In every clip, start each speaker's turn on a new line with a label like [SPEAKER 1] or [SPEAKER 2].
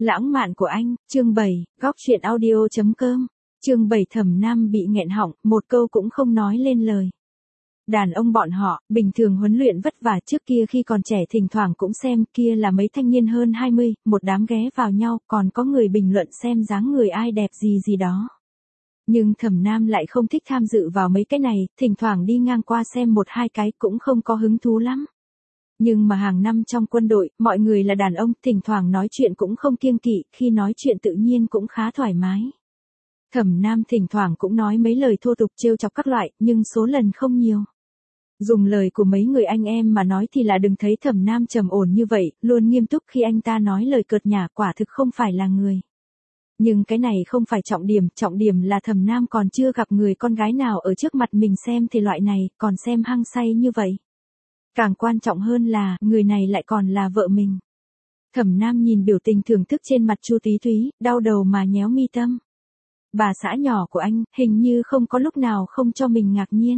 [SPEAKER 1] Lãng mạn của anh, chương 7, góc truyện audio.com. Chương 7 Thẩm Nam bị nghẹn họng, một câu cũng không nói lên lời. Đàn ông bọn họ, bình thường huấn luyện vất vả, trước kia khi còn trẻ thỉnh thoảng cũng xem, kia là mấy thanh niên hơn 20, một đám ghé vào nhau, còn có người bình luận xem dáng người ai đẹp gì gì đó. Nhưng Thẩm Nam lại không thích tham dự vào mấy cái này, thỉnh thoảng đi ngang qua xem một hai cái cũng không có hứng thú lắm. Nhưng mà hàng năm trong quân đội, mọi người là đàn ông, thỉnh thoảng nói chuyện cũng không kiêng kỵ, khi nói chuyện tự nhiên cũng khá thoải mái. Thẩm Nam thỉnh thoảng cũng nói mấy lời thô tục trêu chọc các loại, nhưng số lần không nhiều. Dùng lời của mấy người anh em mà nói thì là đừng thấy Thẩm Nam trầm ổn như vậy, luôn nghiêm túc khi anh ta nói lời cợt nhả, quả thực không phải là người. Nhưng cái này không phải trọng điểm là Thẩm Nam còn chưa gặp người con gái nào ở trước mặt mình xem thì loại này, còn xem hăng say như vậy. Càng quan trọng hơn là, người này lại còn là vợ mình. Thẩm Nam nhìn biểu tình thưởng thức trên mặt Chu Tí Thúy, đau đầu mà nhéo mi tâm. Bà xã nhỏ của anh, hình như không có lúc nào không cho mình ngạc nhiên.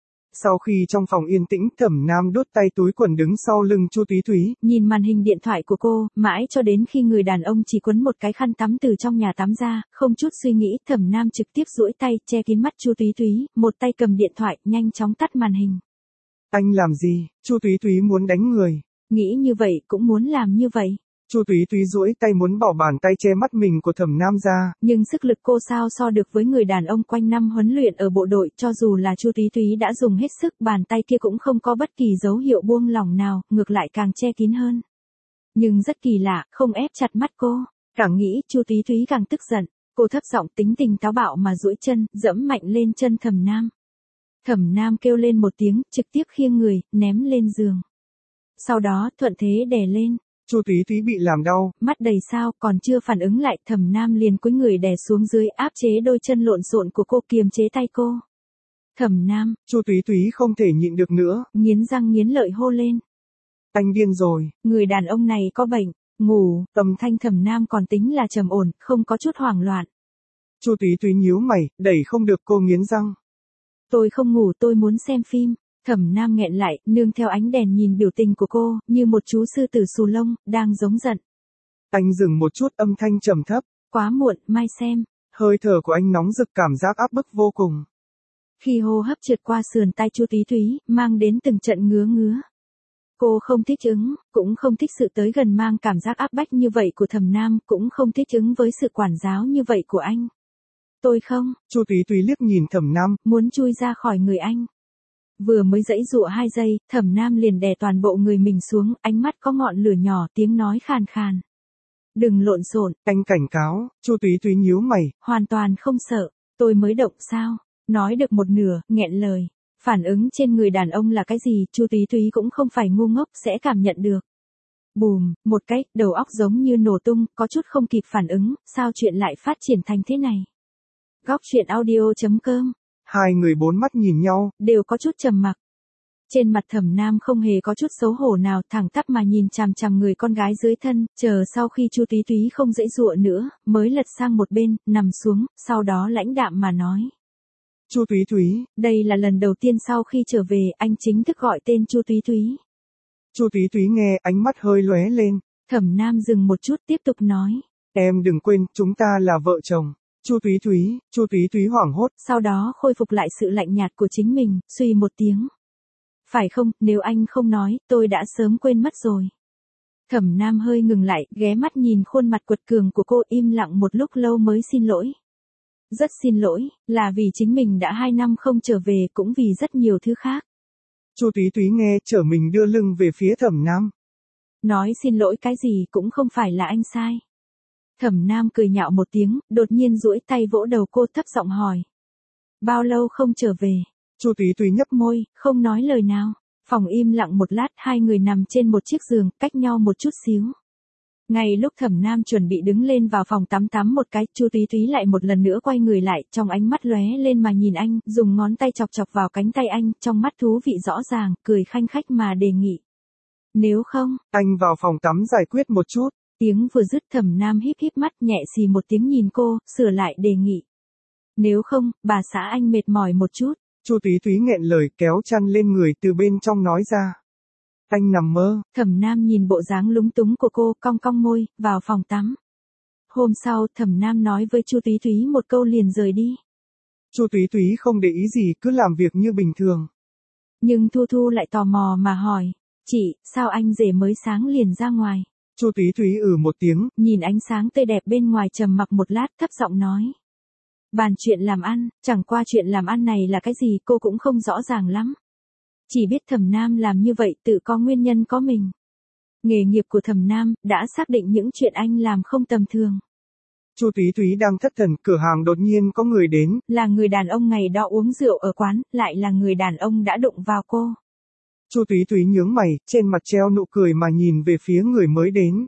[SPEAKER 2] Sau khi trong phòng yên tĩnh, Thẩm Nam đút tay túi quần đứng sau lưng Chu Tí Thúy.
[SPEAKER 1] Nhìn màn hình điện thoại của cô, mãi cho đến khi người đàn ông chỉ quấn một cái khăn tắm từ trong nhà tắm ra, không chút suy nghĩ, Thẩm Nam trực tiếp duỗi tay, che kín mắt Chu Tí Thúy, một tay cầm điện thoại, nhanh chóng tắt màn hình.
[SPEAKER 2] Anh làm gì? Chu Tí Thúy muốn đánh người.
[SPEAKER 1] Nghĩ như vậy, cũng muốn làm như vậy.
[SPEAKER 2] Chu Tí Thúy duỗi tay muốn bỏ bàn tay che mắt mình của Thẩm Nam ra.
[SPEAKER 1] Nhưng sức lực cô sao so được với người đàn ông quanh năm huấn luyện ở bộ đội, cho dù là Chu Tí Thúy đã dùng hết sức, bàn tay kia cũng không có bất kỳ dấu hiệu buông lỏng nào, ngược lại càng che kín hơn. Nhưng rất kỳ lạ, không ép chặt mắt cô, càng nghĩ Chu Tí Thúy càng tức giận, cô thấp giọng tính tình táo bạo mà duỗi chân, dẫm mạnh lên chân Thẩm Nam. Thẩm Nam kêu lên một tiếng, trực tiếp khiêng người, ném lên giường. Sau đó, thuận thế đè lên.
[SPEAKER 2] Chu Tí Thúy bị làm đau,
[SPEAKER 1] mắt đầy sao, còn chưa phản ứng lại, Thẩm Nam liền cúi người đè xuống dưới, áp chế đôi chân lộn xộn của cô, kiềm chế tay cô. Thẩm Nam,
[SPEAKER 2] Chu Tí Thúy không thể nhịn được nữa,
[SPEAKER 1] nghiến răng nghiến lợi hô lên.
[SPEAKER 2] Anh điên rồi.
[SPEAKER 1] Người đàn ông này có bệnh, ngủ, âm thanh Thẩm Nam còn tính là trầm ổn, không có chút hoảng loạn.
[SPEAKER 2] Chu Tí Thúy nhíu mày, đẩy không được cô nghiến răng.
[SPEAKER 1] Tôi không ngủ, tôi muốn xem phim. Thẩm Nam nghẹn lại, nương theo ánh đèn nhìn biểu tình của cô, như một chú sư tử xù lông, đang giống giận.
[SPEAKER 2] Anh dừng một chút, âm thanh trầm thấp.
[SPEAKER 1] Quá muộn, mai xem.
[SPEAKER 2] Hơi thở của anh nóng rực, cảm giác áp bức vô cùng.
[SPEAKER 1] Khi hô hấp trượt qua sườn tay Chu Tí Thúy, mang đến từng trận ngứa ngứa. Cô không thích ứng, cũng không thích sự tới gần mang cảm giác áp bách như vậy của Thẩm Nam, cũng không thích ứng với sự quản giáo như vậy của anh. Tôi không.
[SPEAKER 2] Chu Tí Thúy liếc nhìn Thẩm Nam,
[SPEAKER 1] muốn chui ra khỏi người anh. Vừa mới giãy giụa 2 giây, Thẩm Nam liền đè toàn bộ người mình xuống, ánh mắt có ngọn lửa nhỏ, tiếng nói khàn khàn. Đừng lộn xộn.
[SPEAKER 2] Anh cảnh cáo. Chu Tí Thúy nhíu mày.
[SPEAKER 1] Hoàn toàn không sợ. Tôi mới động sao? Nói được một nửa, nghẹn lời. Phản ứng trên người đàn ông là cái gì, Chu Tí Thúy cũng không phải ngu ngốc, sẽ cảm nhận được. Bùm, một cái, đầu óc giống như nổ tung, có chút không kịp phản ứng, sao chuyện lại phát triển thành thế này? Góc truyện audio.com.
[SPEAKER 2] Hai người bốn mắt nhìn nhau,
[SPEAKER 1] đều có chút trầm mặc. Trên mặt Thẩm Nam không hề có chút xấu hổ nào, thẳng tắp mà nhìn chằm chằm người con gái dưới thân, chờ sau khi Chu Tí Thúy không giãy giụa nữa, mới lật sang một bên, nằm xuống, sau đó lãnh đạm mà nói.
[SPEAKER 2] Chu Tí Thúy,
[SPEAKER 1] đây là lần đầu tiên sau khi trở về, anh chính thức gọi tên Chu Tí Thúy.
[SPEAKER 2] Chu Tí Thúy nghe, ánh mắt hơi lóe lên.
[SPEAKER 1] Thẩm Nam dừng một chút, tiếp tục nói.
[SPEAKER 2] Em đừng quên, chúng ta là vợ chồng. Chu Tí Thúy hoảng hốt.
[SPEAKER 1] Sau đó khôi phục lại sự lạnh nhạt của chính mình, suy một tiếng. Phải không, nếu anh không nói, tôi đã sớm quên mất rồi. Thẩm Nam hơi ngừng lại, ghé mắt nhìn khuôn mặt quật cường của cô, im lặng một lúc lâu mới xin lỗi. Rất xin lỗi, là vì chính mình đã 2 năm không trở về, cũng vì rất nhiều thứ khác.
[SPEAKER 2] Chu Tí Thúy nghe, trở mình đưa lưng về phía Thẩm Nam.
[SPEAKER 1] Nói xin lỗi cái gì, cũng không phải là anh sai. Thẩm Nam cười nhạo một tiếng, đột nhiên duỗi tay vỗ đầu cô, thấp giọng hỏi. Bao lâu không trở về?
[SPEAKER 2] Chu Tí Thúy nhấp môi,
[SPEAKER 1] không nói lời nào. Phòng im lặng một lát, hai người nằm trên một chiếc giường, cách nhau một chút xíu. Ngay lúc Thẩm Nam chuẩn bị đứng lên vào phòng tắm một cái, Chu Tí Thúy lại một lần nữa quay người lại, trong ánh mắt lóe lên mà nhìn anh, dùng ngón tay chọc chọc vào cánh tay anh, trong mắt thú vị rõ ràng, cười khanh khách mà đề nghị. Nếu không,
[SPEAKER 2] anh vào phòng tắm giải quyết một chút.
[SPEAKER 1] Tiếng vừa dứt, Thẩm Nam híp híp mắt, nhẹ xì một tiếng nhìn cô, sửa lại đề nghị. Nếu không, bà xã anh mệt mỏi một chút.
[SPEAKER 2] Chu Tí Thúy nghẹn lời, kéo chăn lên người, từ bên trong nói ra. Anh nằm mơ.
[SPEAKER 1] Thẩm Nam nhìn bộ dáng lúng túng của cô, cong cong môi, vào phòng tắm. Hôm sau, Thẩm Nam nói với Chu Túy Túy một câu liền rời đi.
[SPEAKER 2] Chu Túy Túy không để ý gì, cứ làm việc như bình thường.
[SPEAKER 1] Nhưng Thu Thu lại tò mò mà hỏi, chị, sao anh rể mới sáng liền ra ngoài?
[SPEAKER 2] Chu Túy Túy một tiếng,
[SPEAKER 1] nhìn ánh sáng tươi đẹp bên ngoài trầm mặc một lát thấp giọng nói. Bàn chuyện làm ăn, chẳng qua chuyện làm ăn này là cái gì cô cũng không rõ ràng lắm. Chỉ biết Thẩm Nam làm như vậy tự có nguyên nhân có mình. Nghề nghiệp của Thẩm Nam đã xác định những chuyện anh làm không tầm thường.
[SPEAKER 2] Chu Túy Túy đang thất thần, cửa hàng đột nhiên có người đến.
[SPEAKER 1] Là người đàn ông ngày đó uống rượu ở quán, lại là người đàn ông đã đụng vào cô.
[SPEAKER 2] Chu Túy Túy nhướng mày, trên mặt treo nụ cười mà nhìn về phía người mới đến.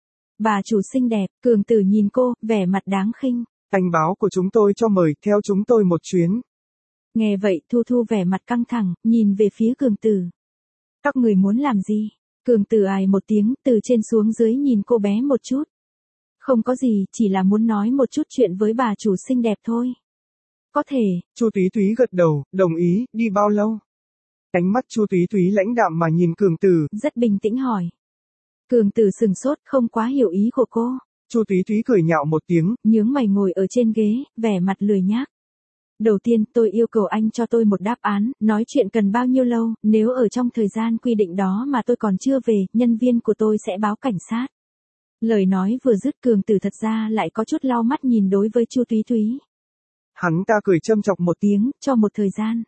[SPEAKER 1] Bà chủ xinh đẹp, Cường Tử nhìn cô, vẻ mặt đáng khinh.
[SPEAKER 2] Anh báo của chúng tôi cho mời theo chúng tôi một chuyến.
[SPEAKER 1] Nghe vậy Thu Thu vẻ mặt căng thẳng, nhìn về phía Cường Tử. Các người muốn làm gì? Cường Tử ài một tiếng, từ trên xuống dưới nhìn cô bé một chút. Không có gì, chỉ là muốn nói một chút chuyện với bà chủ xinh đẹp thôi. Có thể.
[SPEAKER 2] Chu Túy Túy gật đầu, đồng ý, đi bao lâu? Ánh mắt Chu Túy Túy lãnh đạm mà nhìn Cường Tử.
[SPEAKER 1] Rất bình tĩnh hỏi. Cường Tử sừng sốt, không quá hiểu ý của cô.
[SPEAKER 2] Chu Túy Túy cười nhạo một tiếng,
[SPEAKER 1] nhướng mày ngồi ở trên ghế, vẻ mặt lười nhác. Đầu tiên, tôi yêu cầu anh cho tôi một đáp án, nói chuyện cần bao nhiêu lâu, nếu ở trong thời gian quy định đó mà tôi còn chưa về, nhân viên của tôi sẽ báo cảnh sát. Lời nói vừa dứt Cường Tử thật ra lại có chút lau mắt nhìn đối với Chu Túy Túy.
[SPEAKER 2] Hắn ta cười châm chọc một
[SPEAKER 1] tiếng, cho một thời gian.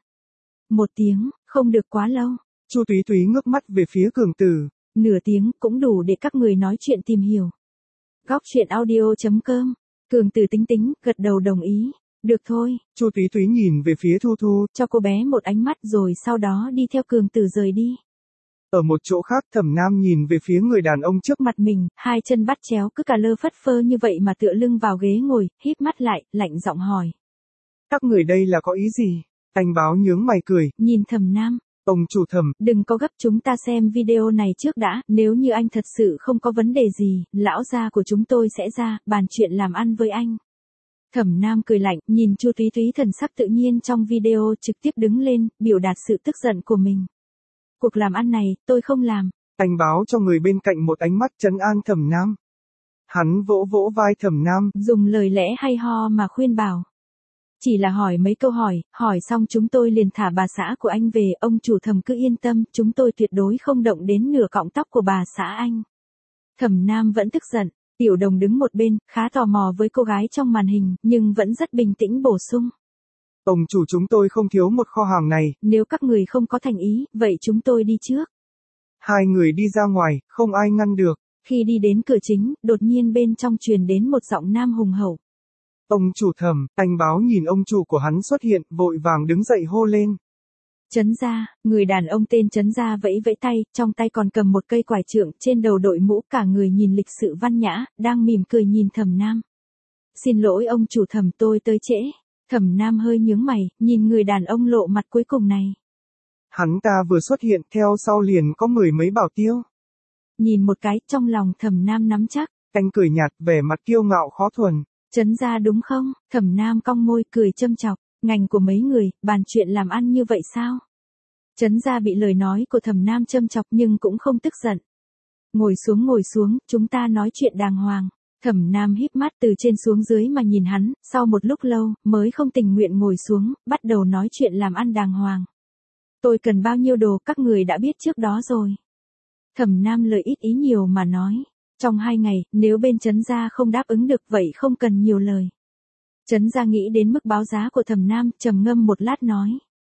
[SPEAKER 1] 1 tiếng, không được quá lâu.
[SPEAKER 2] Chu Túy Túy ngước mắt về phía Cường Tử.
[SPEAKER 1] Nửa tiếng cũng đủ để các người nói chuyện tìm hiểu. Góc chuyện audio.com. Cường Tử tính tính, gật đầu đồng ý. Được thôi.
[SPEAKER 2] Chu Túy Túy nhìn về phía Thu Thu,
[SPEAKER 1] cho cô bé một ánh mắt rồi sau đó đi theo Cường Tử rời đi.
[SPEAKER 2] Ở một chỗ khác Thẩm Nam nhìn về phía người đàn ông trước
[SPEAKER 1] mặt mình, hai chân bắt chéo cứ cà lơ phất phơ như vậy mà tựa lưng vào ghế ngồi, híp mắt lại, lạnh giọng hỏi.
[SPEAKER 2] Các người đây là có ý gì? Anh báo nhướng mày cười.
[SPEAKER 1] Nhìn Thẩm Nam.
[SPEAKER 2] Ông chủ Thẩm.
[SPEAKER 1] Đừng có gấp, chúng ta xem video này trước đã, nếu như anh thật sự không có vấn đề gì, lão gia của chúng tôi sẽ ra, bàn chuyện làm ăn với anh. Thẩm Nam cười lạnh, nhìn Chu Túy Túy thần sắc tự nhiên trong video trực tiếp đứng lên, biểu đạt sự tức giận của mình. Cuộc làm ăn này, tôi không làm.
[SPEAKER 2] Anh báo cho người bên cạnh một ánh mắt trấn an Thẩm Nam. Hắn vỗ vỗ vai Thẩm Nam.
[SPEAKER 1] Dùng lời lẽ hay ho mà khuyên bảo. Chỉ là hỏi mấy câu hỏi xong chúng tôi liền thả bà xã của anh về, ông chủ Thẩm cứ yên tâm, chúng tôi tuyệt đối không động đến nửa cọng tóc của bà xã anh. Thẩm Nam vẫn tức giận. Tiểu Đồng đứng một bên, khá tò mò với cô gái trong màn hình, nhưng vẫn rất bình tĩnh bổ sung.
[SPEAKER 2] Ông chủ chúng tôi không thiếu một kho hàng này.
[SPEAKER 1] Nếu các người không có thành ý, vậy chúng tôi đi trước.
[SPEAKER 2] Hai người đi ra ngoài, không ai ngăn được.
[SPEAKER 1] Khi đi đến cửa chính, đột nhiên bên trong truyền đến một giọng nam hùng hậu.
[SPEAKER 2] Ông chủ Thẩm, anh báo nhìn ông chủ của hắn xuất hiện, vội vàng đứng dậy hô lên.
[SPEAKER 1] Trấn Gia, người đàn ông tên Trấn Gia vẫy vẫy tay, trong tay còn cầm một cây quải trượng, trên đầu đội mũ, cả người nhìn lịch sự văn nhã, đang mỉm cười nhìn Thẩm Nam. Xin lỗi ông chủ Thẩm, tôi tới trễ. Thẩm Nam hơi nhướng mày, nhìn người đàn ông lộ mặt cuối cùng này.
[SPEAKER 2] Hắn ta vừa xuất hiện, theo sau liền có 10 mấy bảo tiêu.
[SPEAKER 1] Nhìn một cái, trong lòng Thẩm Nam nắm chắc.
[SPEAKER 2] Anh cười nhạt, vẻ mặt kiêu ngạo khó thuần.
[SPEAKER 1] Trấn Gia đúng không? Thẩm Nam cong môi cười châm chọc. Ngành của mấy người, bàn chuyện làm ăn như vậy sao? Trấn Gia bị lời nói của Thẩm Nam châm chọc nhưng cũng không tức giận. Ngồi xuống, chúng ta nói chuyện đàng hoàng. Thẩm Nam híp mắt từ trên xuống dưới mà nhìn hắn, sau một lúc lâu, mới không tình nguyện ngồi xuống, bắt đầu nói chuyện làm ăn đàng hoàng. Tôi cần bao nhiêu đồ các người đã biết trước đó rồi. Thẩm Nam lời ít ý nhiều mà nói. Trong 2 ngày, nếu bên Trấn Gia không đáp ứng được vậy không cần nhiều lời. Trấn Gia nghĩ đến mức báo giá của Thẩm Nam, trầm ngâm một lát nói.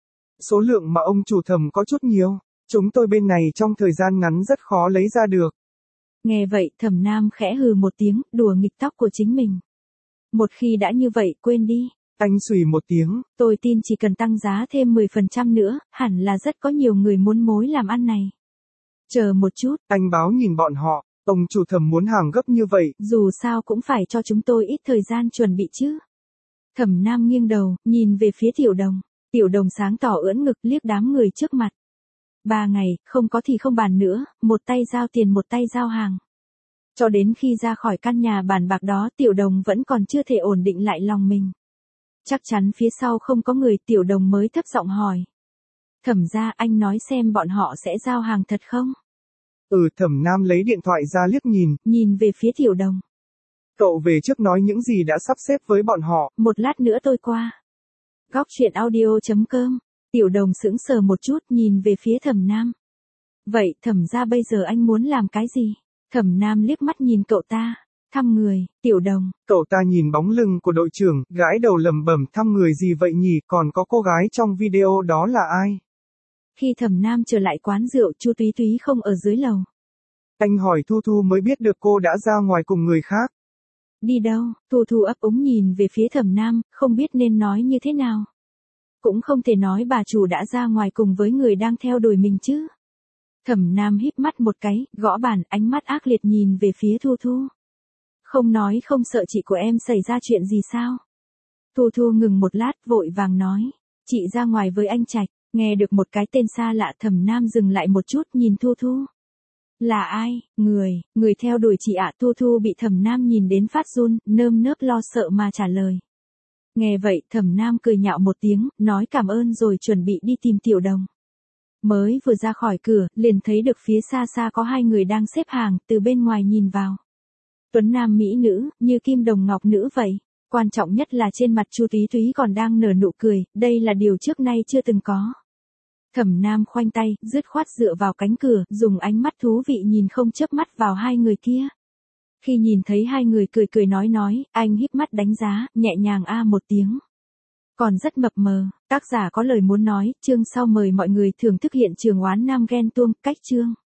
[SPEAKER 2] Số lượng mà ông chủ Thẩm có chút nhiều, chúng tôi bên này trong thời gian ngắn rất khó lấy ra được.
[SPEAKER 1] Nghe vậy, Thẩm Nam khẽ hừ một tiếng, đùa nghịch tóc của chính mình. Một khi đã như vậy, quên đi.
[SPEAKER 2] Anh xùy một tiếng.
[SPEAKER 1] Tôi tin chỉ cần tăng giá thêm 10% nữa, hẳn là rất có nhiều người muốn mối làm ăn này. Chờ một chút. Anh
[SPEAKER 2] báo nhìn bọn họ, ông chủ Thẩm muốn hàng gấp như vậy.
[SPEAKER 1] Dù sao cũng phải cho chúng tôi ít thời gian chuẩn bị chứ. Thẩm Nam nghiêng đầu, nhìn về phía Tiểu Đồng. Tiểu Đồng sáng tỏ ưỡn ngực liếc đám người trước mặt. 3 ngày, không có thì không bàn nữa, một tay giao tiền một tay giao hàng. Cho đến khi ra khỏi căn nhà bàn bạc đó Tiểu Đồng vẫn còn chưa thể ổn định lại lòng mình. Chắc chắn phía sau không có người, Tiểu Đồng mới thấp giọng hỏi. Thẩm gia, anh nói xem bọn họ sẽ giao hàng thật không?
[SPEAKER 2] Thẩm Nam lấy điện thoại ra liếc nhìn.
[SPEAKER 1] Nhìn về phía Tiểu Đồng.
[SPEAKER 2] Cậu về trước nói những gì đã sắp xếp với bọn họ.
[SPEAKER 1] Một lát nữa tôi qua. Góc chuyện audio.com. Tiểu Đồng sững sờ một chút nhìn về phía Thẩm Nam. Vậy Thẩm gia bây giờ anh muốn làm cái gì? Thẩm Nam liếc mắt nhìn cậu ta. Thăm người, Tiểu Đồng.
[SPEAKER 2] Cậu ta nhìn bóng lưng của đội trưởng, gãi đầu lẩm bẩm, thăm người gì vậy nhỉ, còn có cô gái trong video đó là ai?
[SPEAKER 1] Khi Thẩm Nam trở lại quán rượu, Chu Túy Túy không ở dưới lầu.
[SPEAKER 2] Anh hỏi Thu Thu mới biết được cô đã ra ngoài cùng người khác.
[SPEAKER 1] Đi đâu? Thu Thu ấp úng nhìn về phía Thẩm Nam, không biết nên nói như thế nào. Cũng không thể nói bà chủ đã ra ngoài cùng với người đang theo đuổi mình chứ. Thẩm Nam híp mắt một cái, gõ bàn, ánh mắt ác liệt nhìn về phía Thu Thu. Không nói không sợ chị của em xảy ra chuyện gì sao? Thu Thu ngừng một lát, vội vàng nói. Chị ra ngoài với anh Trạch. Nghe được một cái tên xa lạ, Thẩm Nam dừng lại một chút nhìn Thu Thu. Là ai? Người theo đuổi chị ạ. Thu Thu bị Thẩm Nam nhìn đến phát run, nơm nớp lo sợ mà trả lời. Nghe vậy, Thẩm Nam cười nhạo một tiếng, nói cảm ơn rồi chuẩn bị đi tìm Tiểu Đồng. Mới vừa ra khỏi cửa, liền thấy được phía xa xa có hai người đang xếp hàng, từ bên ngoài nhìn vào. Tuấn nam mỹ nữ, như kim đồng ngọc nữ vậy. Quan trọng nhất là trên mặt Chu Túy Túy còn đang nở nụ cười, đây là điều trước nay chưa từng có. Thẩm Nam khoanh tay, dứt khoát dựa vào cánh cửa, dùng ánh mắt thú vị nhìn không chớp mắt vào hai người kia. Khi nhìn thấy hai người cười cười nói, anh híp mắt đánh giá, nhẹ nhàng một tiếng. Còn rất mập mờ, tác giả có lời muốn nói, chương sau mời mọi người thưởng thức hiện trường oán nam ghen tuông, cách chương.